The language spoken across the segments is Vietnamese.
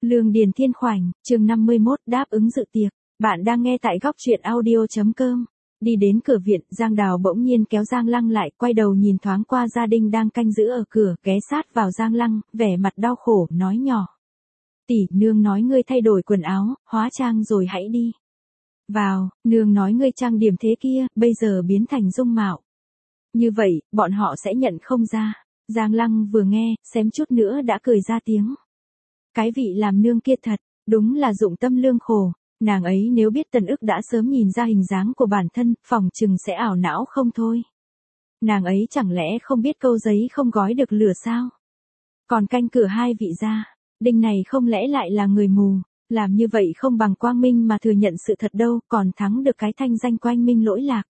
Lương Điền Thiên Khoảnh, chương 51, đáp ứng dự tiệc. Bạn đang nghe tại góc truyện audio.com. Đi đến cửa viện, Giang Đào bỗng nhiên kéo Giang Lăng lại, quay đầu nhìn thoáng qua gia đình đang canh giữ ở cửa, ghé sát vào Giang Lăng, vẻ mặt đau khổ, nói nhỏ. Tỷ, nương nói ngươi thay đổi quần áo, hóa trang rồi hãy đi vào, nương nói ngươi trang điểm thế kia, bây giờ biến thành dung mạo. Như vậy, bọn họ sẽ nhận không ra. Giang Lăng vừa nghe, xém chút nữa đã cười ra tiếng. Cái vị làm nương kia thật, đúng là dụng tâm lương khổ. Nàng ấy nếu biết Tần Ức đã sớm nhìn ra hình dáng của bản thân, phòng chừng sẽ ảo não không thôi. Nàng ấy chẳng lẽ không biết câu giấy không gói được lửa sao? Còn canh cửa hai vị gia đình này không lẽ lại là người mù? Làm như vậy không bằng quang minh mà thừa nhận sự thật đâu, còn thắng được cái thanh danh quanh minh lỗi lạc.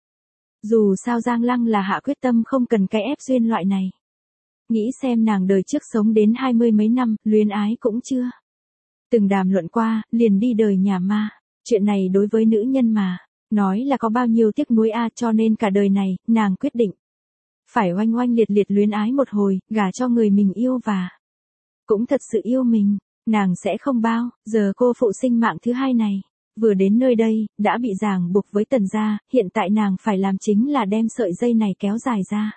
Dù sao Giang Lăng là hạ quyết tâm không cần cái ép duyên loại này. Nghĩ xem nàng đời trước sống đến 20 mấy năm, luyến ái cũng chưa từng đàm luận qua, liền đi đời nhà ma. Chuyện này đối với nữ nhân mà, nói là có bao nhiêu tiếc nuối cho nên cả đời này, nàng quyết định. Phải oanh oanh liệt liệt luyến ái một hồi, gả cho người mình yêu và cũng thật sự yêu mình, nàng sẽ không bao giờ cô phụ sinh mạng thứ hai này. Vừa đến nơi đây, đã bị ràng buộc với Tần gia, hiện tại nàng phải làm chính là đem sợi dây này kéo dài ra.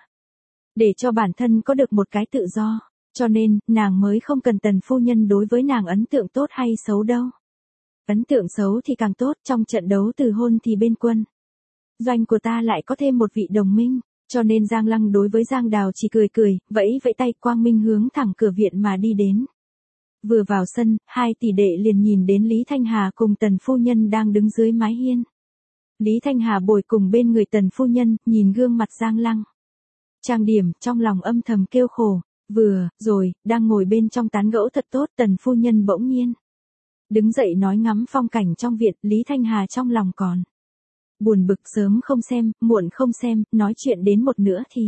Để cho bản thân có được một cái tự do, cho nên, nàng mới không cần Tần phu nhân đối với nàng ấn tượng tốt hay xấu đâu. Ấn tượng xấu thì càng tốt, trong trận đấu từ hôn thì bên quân doanh của ta lại có thêm một vị đồng minh, cho nên Giang Lăng đối với Giang Đào chỉ cười cười, vẫy vẫy tay quang minh hướng thẳng cửa viện mà đi đến. Vừa vào sân, hai tỷ đệ liền nhìn đến Lý Thanh Hà cùng Tần phu nhân đang đứng dưới mái hiên. Lý Thanh Hà bồi cùng bên người Tần phu nhân, nhìn gương mặt Giang Lăng trang điểm, trong lòng âm thầm kêu khổ. Vừa rồi, đang ngồi bên trong tán gẫu thật tốt, Tần phu nhân bỗng nhiên đứng dậy nói ngắm phong cảnh trong viện. Lý Thanh Hà trong lòng còn buồn bực, sớm không xem, muộn không xem, nói chuyện đến một nửa thì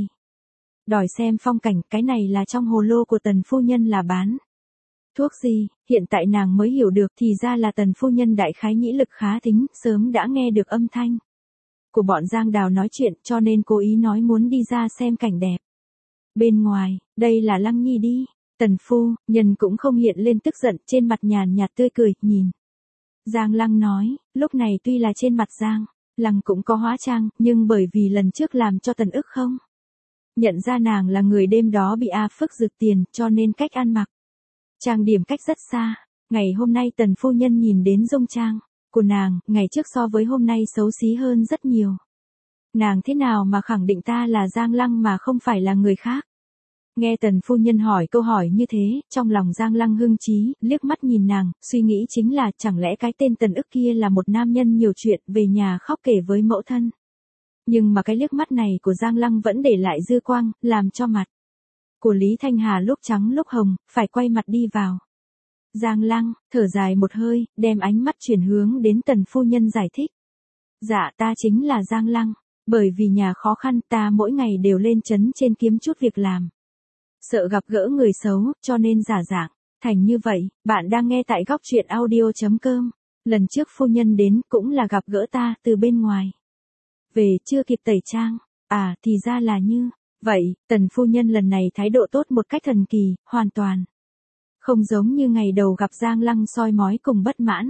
đòi xem phong cảnh. Cái này là trong hồ lô của Tần phu nhân là bán thuốc gì? Hiện tại nàng mới hiểu được, thì ra là Tần phu nhân đại khái nhĩ lực khá thính, sớm đã nghe được âm thanh của bọn Giang Đào nói chuyện, cho nên cố ý nói muốn đi ra xem cảnh đẹp bên ngoài. Đây là Lăng Nhi đi. Tần phu nhân cũng không hiện lên tức giận, trên mặt nhàn nhạt tươi cười, nhìn Giang Lăng nói. Lúc này tuy là trên mặt Giang Lăng cũng có hóa trang, nhưng bởi vì lần trước làm cho Tần Ức không nhận ra nàng là người đêm đó bị Phước rực tiền, cho nên cách ăn mặc trang điểm cách rất xa. Ngày hôm nay Tần phu nhân nhìn đến dung trang của nàng, ngày trước so với hôm nay xấu xí hơn rất nhiều. Nàng thế nào mà khẳng định ta là Giang Lăng mà không phải là người khác? Nghe Tần phu nhân hỏi câu hỏi như thế, trong lòng Giang Lăng hưng trí, liếc mắt nhìn nàng, suy nghĩ chính là chẳng lẽ cái tên Tần Ức kia là một nam nhân nhiều chuyện, về nhà khóc kể với mẫu thân. Nhưng mà cái liếc mắt này của Giang Lăng vẫn để lại dư quang, làm cho mặt của Lý Thanh Hà lúc trắng lúc hồng, phải quay mặt đi vào. Giang Lăng thở dài một hơi, đem ánh mắt chuyển hướng đến Tần phu nhân giải thích. Dạ, ta chính là Giang Lăng, bởi vì nhà khó khăn, ta mỗi ngày đều lên trấn trên kiếm chút việc làm. Sợ gặp gỡ người xấu, cho nên giả dạng thành như vậy. Bạn đang nghe tại góc truyện audio.com. Lần trước phu nhân đến cũng là gặp gỡ ta từ bên ngoài về, chưa kịp tẩy trang. Thì ra là như vậy. Tần phu nhân lần này thái độ tốt một cách thần kỳ, hoàn toàn không giống như ngày đầu gặp Giang Lăng soi mói cùng bất mãn.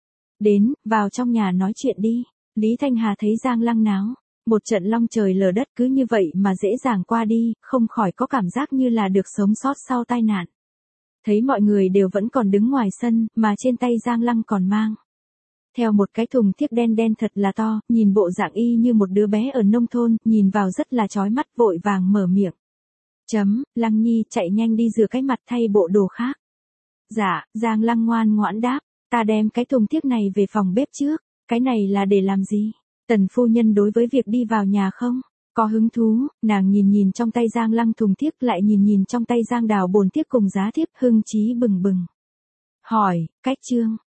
Đến, vào trong nhà nói chuyện đi. Lý Thanh Hà thấy Giang Lăng náo một trận long trời lở đất cứ như vậy mà dễ dàng qua đi, không khỏi có cảm giác như là được sống sót sau tai nạn. Thấy mọi người đều vẫn còn đứng ngoài sân, mà trên tay Giang Lăng còn mang theo một cái thùng thiếc đen đen thật là to, nhìn bộ dạng y như một đứa bé ở nông thôn, nhìn vào rất là chói mắt, vội vàng mở miệng. Lăng Nhi, chạy nhanh đi rửa cái mặt thay bộ đồ khác. Dạ, Giang Lăng ngoan ngoãn đáp, ta đem cái thùng thiếc này về phòng bếp trước. Cái này là để làm gì? Tần phu nhân đối với việc đi vào nhà không có hứng thú, nàng nhìn trong tay Giang Lăng thùng thiếc, lại nhìn trong tay Giang Đào bồn thiếc cùng giá thiếp, hưng trí bừng bừng. Hỏi, cách chương